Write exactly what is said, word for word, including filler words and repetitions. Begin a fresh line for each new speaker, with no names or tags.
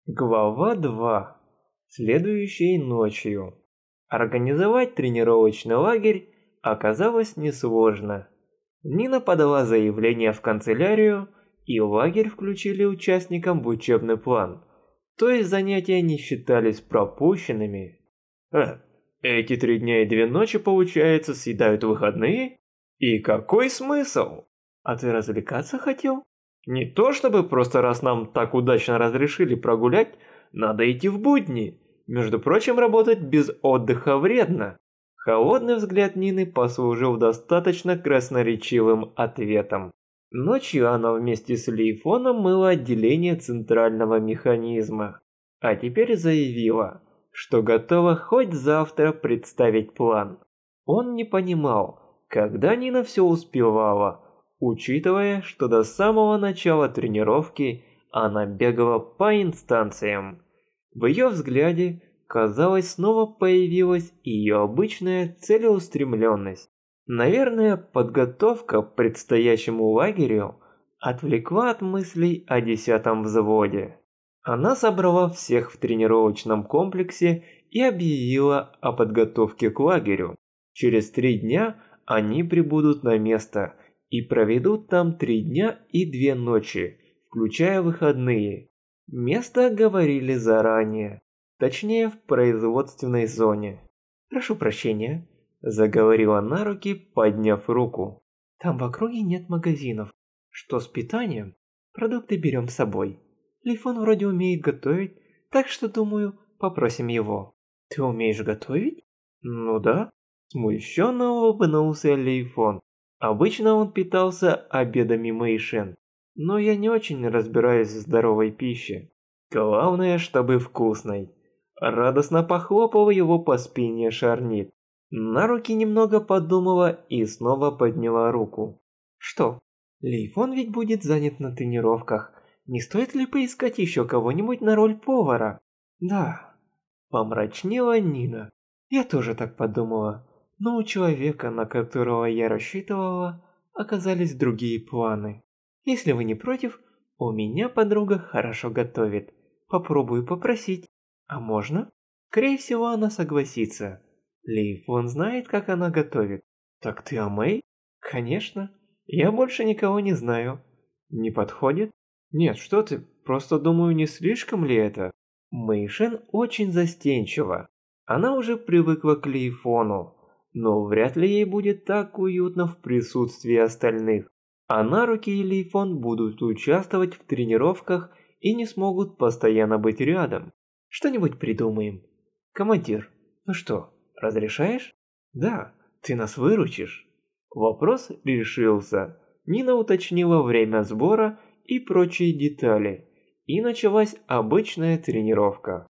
Глава два. Следующей ночью. Организовать тренировочный лагерь оказалось несложно. Нина подала заявление в канцелярию, и лагерь включили участникам в учебный план. То есть занятия не считались пропущенными. А, эти три дня и две ночи, получается, съедают выходные? И какой смысл? А ты развлекаться хотел? Не то чтобы просто раз нам так удачно разрешили прогулять, надо идти в будни. Между прочим, работать без отдыха вредно. Холодный взгляд Нины послужил достаточно красноречивым ответом. Ночью она вместе с Лейфоном мыла отделение центрального механизма. А теперь заявила, что готова хоть завтра представить план. Он не понимал, когда Нина все успевала, учитывая, что до самого начала тренировки она бегала по инстанциям. В ее взгляде, казалось, снова появилась ее обычная целеустремленность. Наверное, подготовка к предстоящему лагерю отвлекла от мыслей о десятом взводе. Она собрала всех в тренировочном комплексе и объявила о подготовке к лагерю. Через три дня они прибудут на место и проведут там три дня и две ночи, включая выходные. Место говорили заранее, точнее в производственной зоне. «Прошу прощения», – заговорила на руки, подняв руку. «Там в округе нет магазинов. Что с питанием? Продукты берем с собой. Лейфон вроде умеет готовить, так что, думаю, попросим его». «Ты умеешь готовить?» «Ну да», – смущенно улыбнулся Лейфон. Обычно он питался обедами Мэйшен, но я не очень разбираюсь в здоровой пище. Главное, чтобы вкусной. Радостно похлопал его по спине Шарнит. На руки немного подумала и снова подняла руку. Что, Лейфон ведь будет занят на тренировках. Не стоит ли поискать еще кого-нибудь на роль повара? Да, помрачнела Нина. Я тоже так подумала. Но у человека, на которого я рассчитывала, оказались другие планы. Если вы не против, у меня подруга хорошо готовит. Попробую попросить. А можно? Скорее всего, она согласится. Лейфон знает, как она готовит. Так ты о Мэй? Конечно. Я больше никого не знаю. Не подходит? Нет, что ты, просто думаю, не слишком ли это? Мэйшен очень застенчива. Она уже привыкла к Лейфону. Но вряд ли ей будет так уютно в присутствии остальных. А Наруки и Лейфон будут участвовать в тренировках и не смогут постоянно быть рядом. Что-нибудь придумаем. Командир, ну что, разрешаешь? Да, ты нас выручишь. Вопрос решился. Нина уточнила время сбора и прочие детали. И началась обычная тренировка.